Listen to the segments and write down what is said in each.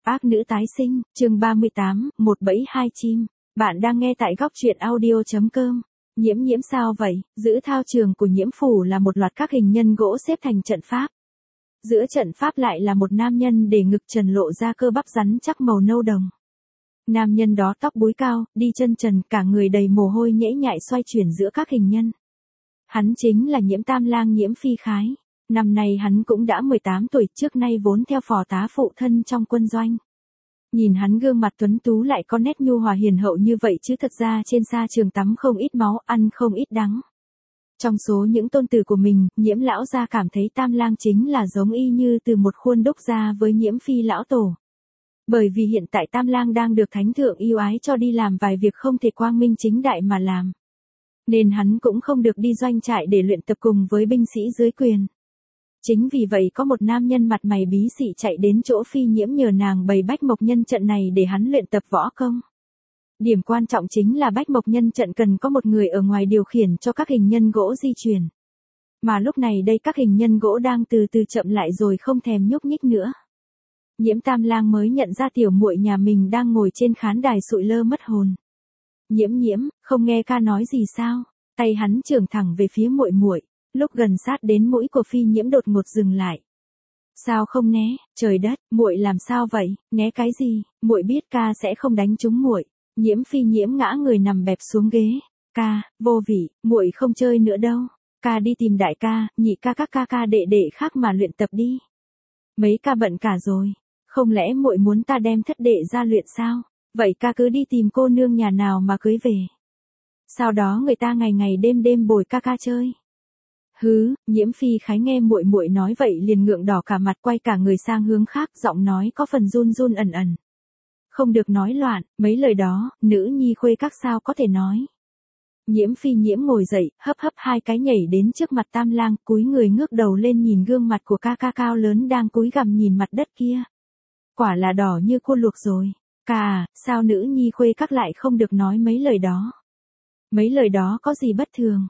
Ác nữ tái sinh, chương 38, một bẫy hai chim. Bạn đang nghe tại góc truyện audio.com. Nhiễm sao vậy? Giữ thao trường của Nhiễm phủ là một loạt các hình nhân gỗ xếp thành trận pháp. Giữa trận pháp lại là một nam nhân để ngực trần lộ ra cơ bắp rắn chắc màu nâu đồng. Nam nhân đó tóc búi cao, đi chân trần, cả người đầy mồ hôi nhễ nhại xoay chuyển giữa các hình nhân. Hắn chính là Nhiễm Tam Lang Nhiễm Phi Khái. Năm nay hắn cũng đã 18 tuổi, trước nay vốn theo phò tá phụ thân trong quân doanh. Nhìn hắn gương mặt tuấn tú lại có nét nhu hòa hiền hậu như vậy chứ thật ra trên sa trường tắm không ít máu, ăn không ít đắng. Trong số những tôn tử của mình, Nhiễm lão gia cảm thấy Tam Lang chính là giống y như từ một khuôn đúc ra với Nhiễm Phi lão tổ. Bởi vì hiện tại Tam Lang đang được thánh thượng yêu ái cho đi làm vài việc không thể quang minh chính đại mà làm. Nên hắn cũng không được đi doanh trại để luyện tập cùng với binh sĩ dưới quyền. Chính vì vậy có một nam nhân mặt mày bí xị chạy đến chỗ Phi Nhiễm nhờ nàng bày bách mộc nhân trận này để hắn luyện tập võ công. Điểm quan trọng chính là bách mộc nhân trận cần có một người ở ngoài điều khiển cho các hình nhân gỗ di chuyển. Mà lúc này đây các hình nhân gỗ đang từ từ chậm lại rồi không thèm nhúc nhích nữa. Nhiễm Tam Lang mới nhận ra tiểu muội nhà mình đang ngồi trên khán đài sụi lơ mất hồn. Nhiễm, không nghe ca nói gì sao? Tay hắn chưởng thẳng về phía muội muội. Lúc gần sát đến mũi của Phi Nhiễm đột ngột dừng lại. Sao không né? Trời đất, muội làm sao vậy? Né cái gì? Muội biết ca sẽ không đánh trúng muội. Nhiễm Phi Nhiễm ngã người nằm bẹp xuống ghế. Ca, vô vị, muội không chơi nữa đâu. Ca đi tìm đại ca, nhị ca các ca đệ khác mà luyện tập đi. Mấy ca bận cả rồi. Không lẽ muội muốn ta đem thất đệ ra luyện sao? Vậy ca cứ đi tìm cô nương nhà nào mà cưới về. Sau đó người ta ngày ngày đêm bồi ca chơi. Hứ, Nhiễm Phi Khái nghe muội muội nói vậy liền ngượng đỏ cả mặt, quay cả người sang hướng khác, giọng nói có phần run ẩn ẩn. Không được nói loạn, mấy lời đó, nữ nhi khuê các sao có thể nói. Nhiễm Phi Nhiễm ngồi dậy, hấp hai cái nhảy đến trước mặt Tam Lang, cúi người ngước đầu lên nhìn gương mặt của ca cao lớn đang cúi gằm nhìn mặt đất kia. Quả là đỏ như cua luộc rồi. Ca à, sao nữ nhi khuê các lại không được nói mấy lời đó? Mấy lời đó có gì bất thường?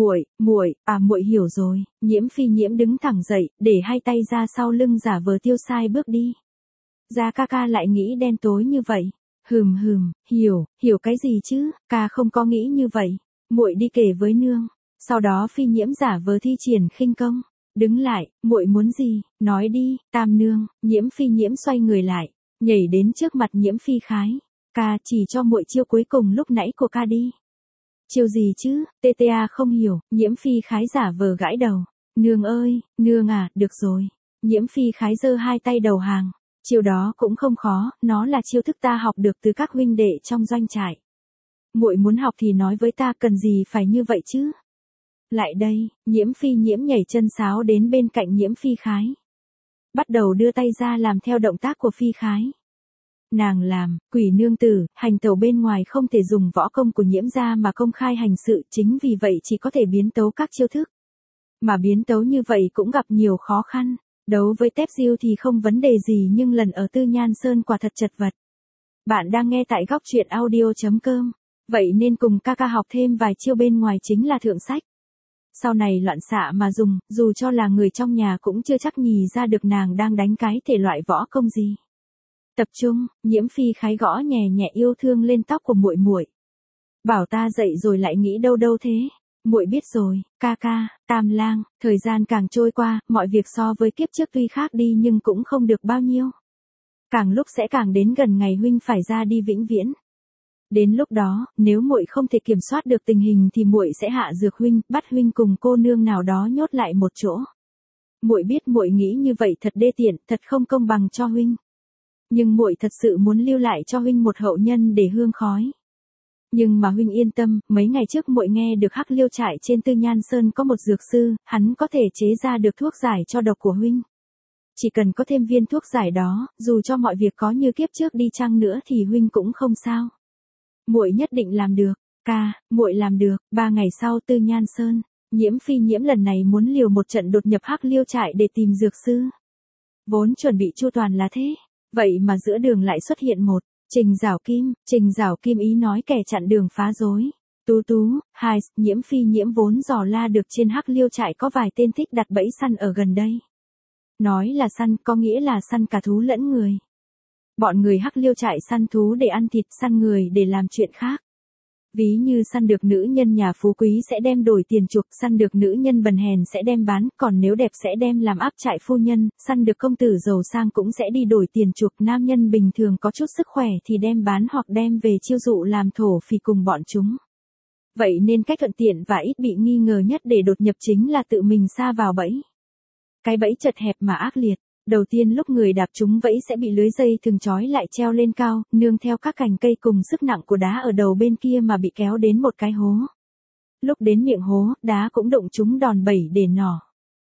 Muội hiểu rồi. Nhiễm Phi Nhiễm đứng thẳng dậy, để hai tay ra sau lưng giả vờ tiêu sai bước đi. Ra ca lại nghĩ đen tối như vậy. Hiểu cái gì chứ, ca không có nghĩ như vậy. Muội đi kể với nương. Sau đó Phi Nhiễm giả vờ thi triển khinh công. Đứng lại, muội muốn gì, nói đi, Tam nương. Nhiễm Phi Nhiễm xoay người lại, nhảy đến trước mặt Nhiễm Phi Khái. Ca chỉ cho muội chiêu cuối cùng lúc nãy của ca đi. Chiêu gì chứ? TTA không hiểu. Nhiễm Phi Khái giả vờ gãi đầu. Nương ơi, nương à, được rồi. Nhiễm Phi Khái giơ hai tay đầu hàng. Chiêu đó cũng không khó, nó là chiêu thức ta học được từ các huynh đệ trong doanh trại. Muội muốn học thì nói với ta, cần gì phải như vậy chứ? Lại đây, Nhiễm Phi Nhiễm nhảy chân sáo đến bên cạnh Nhiễm Phi Khái. Bắt đầu đưa tay ra làm theo động tác của Phi Khái. Nàng làm, quỷ nương tử, hành tẩu bên ngoài không thể dùng võ công của Nhiễm gia mà công khai hành sự, chính vì vậy chỉ có thể biến tấu các chiêu thức. Mà biến tấu như vậy cũng gặp nhiều khó khăn. Đấu với Tép Diêu thì không vấn đề gì nhưng lần ở Tư Nhan Sơn quả thật chật vật. Bạn đang nghe tại góc truyện audio.com. Vậy nên cùng ca học thêm vài chiêu bên ngoài chính là thượng sách. Sau này loạn xạ mà dùng, dù cho là người trong nhà cũng chưa chắc nhì ra được nàng đang đánh cái thể loại võ công gì. Tập trung, Nhiễm Phi Khái gõ nhẹ yêu thương lên tóc của muội muội. Bảo ta dậy rồi lại nghĩ đâu thế? Muội biết rồi, ca, Tam Lang, thời gian càng trôi qua, mọi việc so với kiếp trước tuy khác đi nhưng cũng không được bao nhiêu. Càng lúc sẽ càng đến gần ngày huynh phải ra đi vĩnh viễn. Đến lúc đó, nếu muội không thể kiểm soát được tình hình thì muội sẽ hạ dược huynh, bắt huynh cùng cô nương nào đó nhốt lại một chỗ. Muội biết muội nghĩ như vậy thật đê tiện, thật không công bằng cho huynh. Nhưng muội thật sự muốn lưu lại cho huynh một hậu nhân để hương khói. Nhưng mà huynh yên tâm, mấy ngày trước muội nghe được Hắc Liêu trại trên Tư Nhan Sơn có một dược sư, hắn có thể chế ra được thuốc giải cho độc của huynh. Chỉ cần có thêm viên thuốc giải đó, dù cho mọi việc có như kiếp trước đi chăng nữa thì huynh cũng không sao. Muội nhất định làm được, ca, muội làm được. 3 ngày sau Tư Nhan Sơn, Nhiễm Phi Nhiễm lần này muốn liều một trận đột nhập Hắc Liêu trại để tìm dược sư. Vốn chuẩn bị chu toàn là thế, vậy mà giữa đường lại xuất hiện một Trình Giảo Kim ý nói kẻ chặn đường phá rối. Tú, Nhiễm Phi Nhiễm vốn dò la được trên Hắc Liêu trại có vài tên thích đặt bẫy săn ở gần đây. Nói là săn có nghĩa là săn cả thú lẫn người. Bọn người hắc liêu trại săn thú để ăn thịt, săn người để làm chuyện khác. Ví như săn được nữ nhân nhà phú quý sẽ đem đổi tiền chuộc, săn được nữ nhân bần hèn sẽ đem bán, còn nếu đẹp sẽ đem làm áp trại phu nhân, săn được công tử giàu sang cũng sẽ đi đổi tiền chuộc, nam nhân bình thường có chút sức khỏe thì đem bán hoặc đem về chiêu dụ làm thổ phỉ cùng bọn chúng. Vậy nên cách thuận tiện và ít bị nghi ngờ nhất để đột nhập chính là tự mình sa vào bẫy. Cái bẫy chật hẹp mà ác liệt. Đầu tiên lúc người đạp chúng bẫy sẽ bị lưới dây thừng trói lại treo lên cao, nương theo các cành cây cùng sức nặng của đá ở đầu bên kia mà bị kéo đến một cái hố. Lúc đến miệng hố, đá cũng đụng chúng đòn bẩy để nỏ.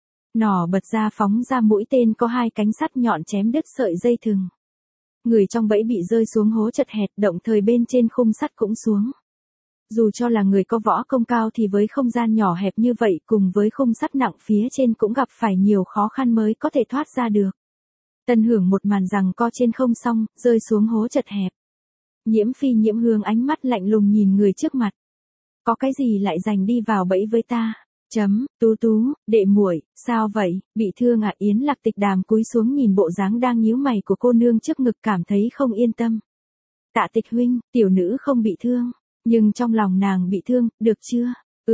Nỏ bật ra phóng ra mũi tên có 2 cánh sắt nhọn chém đứt sợi dây thừng. Người trong bẫy bị rơi xuống hố chật hẹp, động thời bên trên khung sắt cũng xuống. Dù cho là người có võ công cao thì với không gian nhỏ hẹp như vậy cùng với khung sắt nặng phía trên cũng gặp phải nhiều khó khăn mới có thể thoát ra được. Tân hưởng một màn giằng co trên không xong, rơi xuống hố chật hẹp. Nhiễm Phi Nhiễm hướng ánh mắt lạnh lùng nhìn người trước mặt. Có cái gì lại giành đi vào bẫy với ta? Tú Tú, đệ muội, sao vậy, bị thương à? Yến Lạc Tịch Đàm cúi xuống nhìn bộ dáng đang nhíu mày của cô nương trước ngực cảm thấy không yên tâm. Tạ Tịch huynh, tiểu nữ không bị thương. Nhưng trong lòng nàng bị thương, được chưa?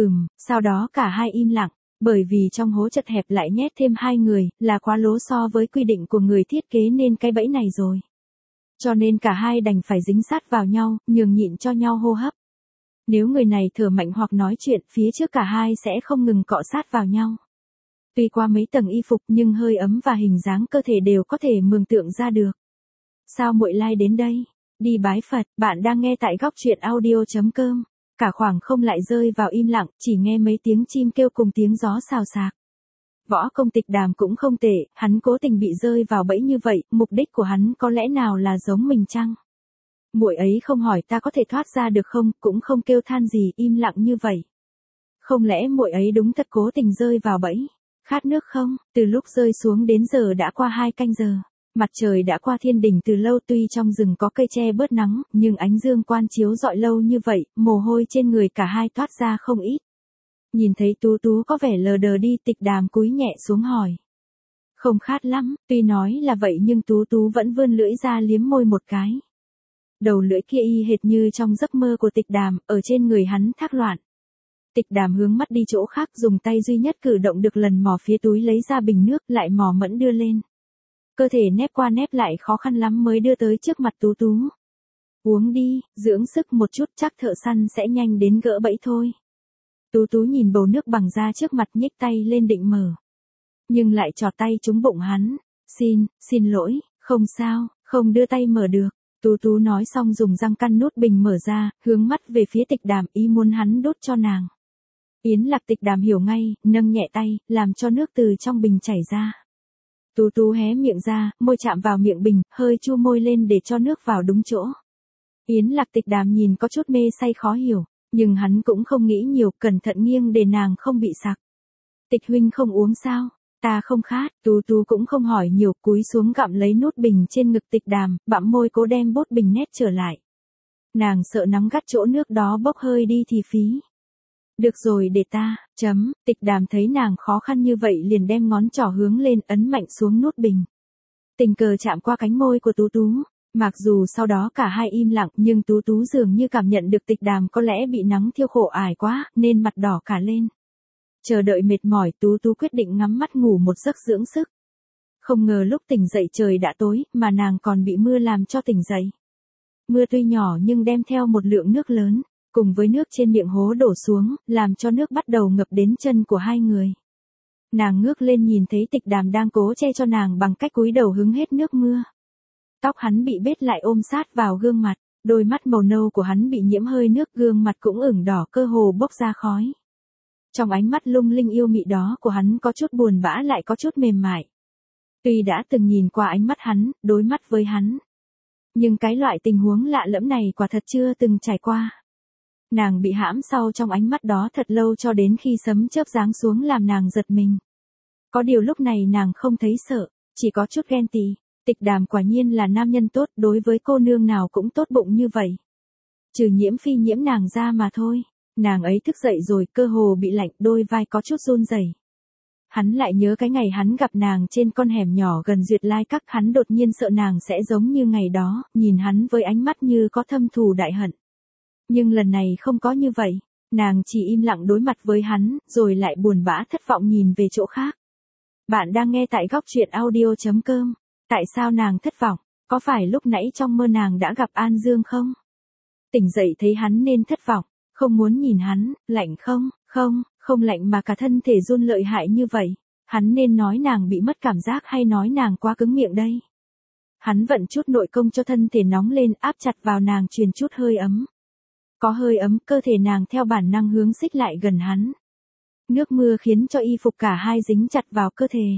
Sau đó cả hai im lặng, bởi vì trong hố chật hẹp lại nhét thêm 2 người, là quá lố so với quy định của người thiết kế nên cái bẫy này rồi. Cho nên cả hai đành phải dính sát vào nhau, nhường nhịn cho nhau hô hấp. Nếu người này thở mạnh hoặc nói chuyện, phía trước cả hai sẽ không ngừng cọ sát vào nhau. Tuy qua mấy tầng y phục nhưng hơi ấm và hình dáng cơ thể đều có thể mường tượng ra được. Sao muội lai đến đây? Đi bái Phật, bạn đang nghe tại góc truyện audio.com. Cả khoảng không lại rơi vào im lặng, chỉ nghe mấy tiếng chim kêu cùng tiếng gió xào xạc. Võ công Tịch Đàm cũng không tệ, hắn cố tình bị rơi vào bẫy như vậy, mục đích của hắn có lẽ nào là giống mình chăng? Muội ấy không hỏi ta có thể thoát ra được không, cũng không kêu than gì, im lặng như vậy. Không lẽ muội ấy đúng thật cố tình rơi vào bẫy? Khát nước không? Từ lúc rơi xuống đến giờ đã qua 2 canh giờ. Mặt trời đã qua thiên đỉnh từ lâu, tuy trong rừng có cây che bớt nắng, nhưng ánh dương quan chiếu rọi lâu như vậy, mồ hôi trên người cả hai toát ra không ít. Nhìn thấy Tú Tú có vẻ lờ đờ đi, Tịch Đàm cúi nhẹ xuống hỏi. Không khát lắm, tuy nói là vậy nhưng Tú Tú vẫn vươn lưỡi ra liếm môi một cái. Đầu lưỡi kia y hệt như trong giấc mơ của Tịch Đàm, ở trên người hắn thác loạn. Tịch Đàm hướng mắt đi chỗ khác, dùng tay duy nhất cử động được lần mò phía túi lấy ra bình nước, lại mò mẫm đưa lên. Cơ thể nép qua nép lại khó khăn lắm mới đưa tới trước mặt Tú Tú. Uống đi, dưỡng sức một chút, chắc thợ săn sẽ nhanh đến gỡ bẫy thôi. Tú Tú nhìn bầu nước bằng da trước mặt, nhếch tay lên định mở. Nhưng lại chọt tay trúng bụng hắn. Xin lỗi, không sao, không đưa tay mở được. Tú Tú nói xong dùng răng căn nút bình mở ra, hướng mắt về phía Tịch Đàm, ý muốn hắn đút cho nàng. Yến Lạc Tịch Đàm hiểu ngay, nâng nhẹ tay, làm cho nước từ trong bình chảy ra. Tú Tú hé miệng ra, môi chạm vào miệng bình, hơi chu môi lên để cho nước vào đúng chỗ. Yến Lạc Tịch Đàm nhìn có chút mê say khó hiểu, nhưng hắn cũng không nghĩ nhiều, cẩn thận nghiêng để nàng không bị sặc. Tịch huynh không uống sao? Ta không khát. Tú Tú cũng không hỏi nhiều, cúi xuống gặm lấy nút bình trên ngực Tịch Đàm, bặm môi cố đem bốt bình nét trở lại. Nàng sợ nắm gắt chỗ nước đó bốc hơi đi thì phí. Được rồi để ta, Tịch Đàm thấy nàng khó khăn như vậy liền đem ngón trỏ hướng lên ấn mạnh xuống nút bình. Tình cờ chạm qua cánh môi của Tú Tú, mặc dù sau đó cả hai im lặng nhưng Tú Tú dường như cảm nhận được Tịch Đàm có lẽ bị nắng thiêu khổ ải quá nên mặt đỏ cả lên. Chờ đợi mệt mỏi Tú Tú quyết định ngắm mắt ngủ một giấc dưỡng sức. Không ngờ lúc tỉnh dậy trời đã tối mà nàng còn bị mưa làm cho tỉnh dậy. Mưa tuy nhỏ nhưng đem theo một lượng nước lớn. Cùng với nước trên miệng hố đổ xuống, làm cho nước bắt đầu ngập đến chân của hai người. Nàng ngước lên nhìn thấy Tịch Đàm đang cố che cho nàng bằng cách cúi đầu hứng hết nước mưa. Tóc hắn bị bết lại ôm sát vào gương mặt, đôi mắt màu nâu của hắn bị nhiễm hơi nước, gương mặt cũng ửng đỏ cơ hồ bốc ra khói. Trong ánh mắt lung linh yêu mị đó của hắn có chút buồn bã lại có chút mềm mại. Tuy đã từng nhìn qua ánh mắt hắn, đối mắt với hắn. Nhưng cái loại tình huống lạ lẫm này quả thật chưa từng trải qua. Nàng bị hãm sau trong ánh mắt đó thật lâu cho đến khi sấm chớp giáng xuống làm nàng giật mình. Có điều lúc này nàng không thấy sợ, chỉ có chút ghen tị. Tịch Đàm quả nhiên là nam nhân tốt, đối với cô nương nào cũng tốt bụng như vậy. Trừ Nhiễm Phi Nhiễm nàng ra mà thôi. Nàng ấy thức dậy rồi, cơ hồ bị lạnh, đôi vai có chút run rẩy. Hắn lại nhớ cái ngày hắn gặp nàng trên con hẻm nhỏ gần Duyệt Lai Các, hắn đột nhiên sợ nàng sẽ giống như ngày đó, nhìn hắn với ánh mắt như có thâm thù đại hận. Nhưng lần này không có như vậy, nàng chỉ im lặng đối mặt với hắn, rồi lại buồn bã thất vọng nhìn về chỗ khác. Bạn đang nghe tại góc truyện audio.com. Tại sao nàng thất vọng? Có phải lúc nãy trong mơ nàng đã gặp An Dương không? Tỉnh dậy thấy hắn nên thất vọng, không muốn nhìn hắn, lạnh không? Không lạnh mà cả thân thể run lợi hại như vậy. Hắn nên nói nàng bị mất cảm giác hay nói nàng quá cứng miệng đây? Hắn vận chút nội công cho thân thể nóng lên, áp chặt vào nàng, truyền chút hơi ấm. Có hơi ấm, cơ thể nàng theo bản năng hướng xích lại gần hắn. Nước mưa khiến cho y phục cả hai dính chặt vào cơ thể.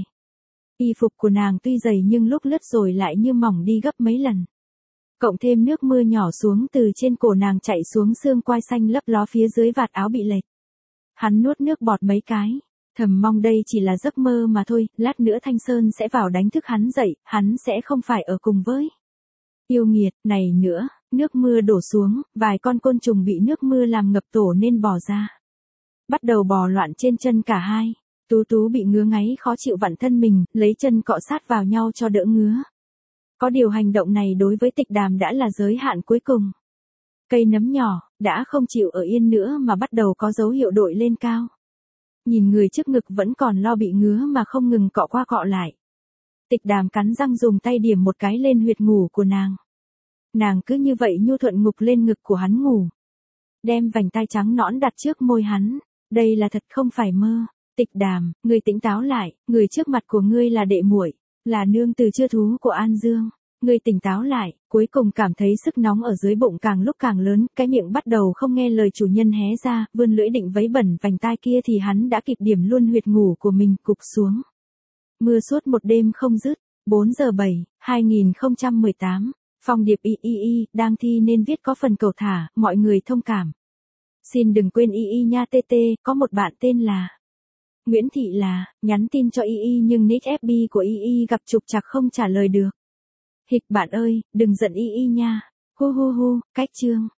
Y phục của nàng tuy dày nhưng lúc lướt rồi lại như mỏng đi gấp mấy lần. Cộng thêm nước mưa nhỏ xuống từ trên cổ nàng chạy xuống xương quai xanh lấp ló phía dưới vạt áo bị lệch. Hắn nuốt nước bọt mấy cái, thầm mong đây chỉ là giấc mơ mà thôi, lát nữa Thanh Sơn sẽ vào đánh thức hắn dậy, hắn sẽ không phải ở cùng với. Yêu nghiệt, này nữa, nước mưa đổ xuống, vài con côn trùng bị nước mưa làm ngập tổ nên bò ra. Bắt đầu bò loạn trên chân cả hai. Tú Tú bị ngứa ngáy khó chịu vặn thân mình, lấy chân cọ sát vào nhau cho đỡ ngứa. Có điều hành động này đối với Tịch Đàm đã là giới hạn cuối cùng. Cây nấm nhỏ, đã không chịu ở yên nữa mà bắt đầu có dấu hiệu đội lên cao. Nhìn người trước ngực vẫn còn lo bị ngứa mà không ngừng cọ qua cọ lại. Tịch Đàm cắn răng dùng tay điểm một cái lên huyệt ngủ của nàng. Nàng cứ như vậy nhu thuận ngục lên ngực của hắn ngủ. Đem vành tai trắng nõn đặt trước môi hắn. Đây là thật không phải mơ. Tịch Đàm, ngươi tỉnh táo lại, người trước mặt của ngươi là đệ muội, là nương từ chưa thú của An Dương. Ngươi tỉnh táo lại, cuối cùng cảm thấy sức nóng ở dưới bụng càng lúc càng lớn, cái miệng bắt đầu không nghe lời chủ nhân hé ra, vươn lưỡi định vấy bẩn vành tai kia thì hắn đã kịp điểm luôn huyệt ngủ của mình, cụp xuống. Mưa suốt một đêm không dứt. 4 giờ 7, 2018. Phong điệp y đang thi nên viết có phần cầu thả, mọi người thông cảm. Xin đừng quên y nha TT, có một bạn tên là Nguyễn Thị là, nhắn tin cho y nhưng nick FB của y gặp trục trặc không trả lời được. Hịch bạn ơi, đừng giận y nha. Hu, cách chương.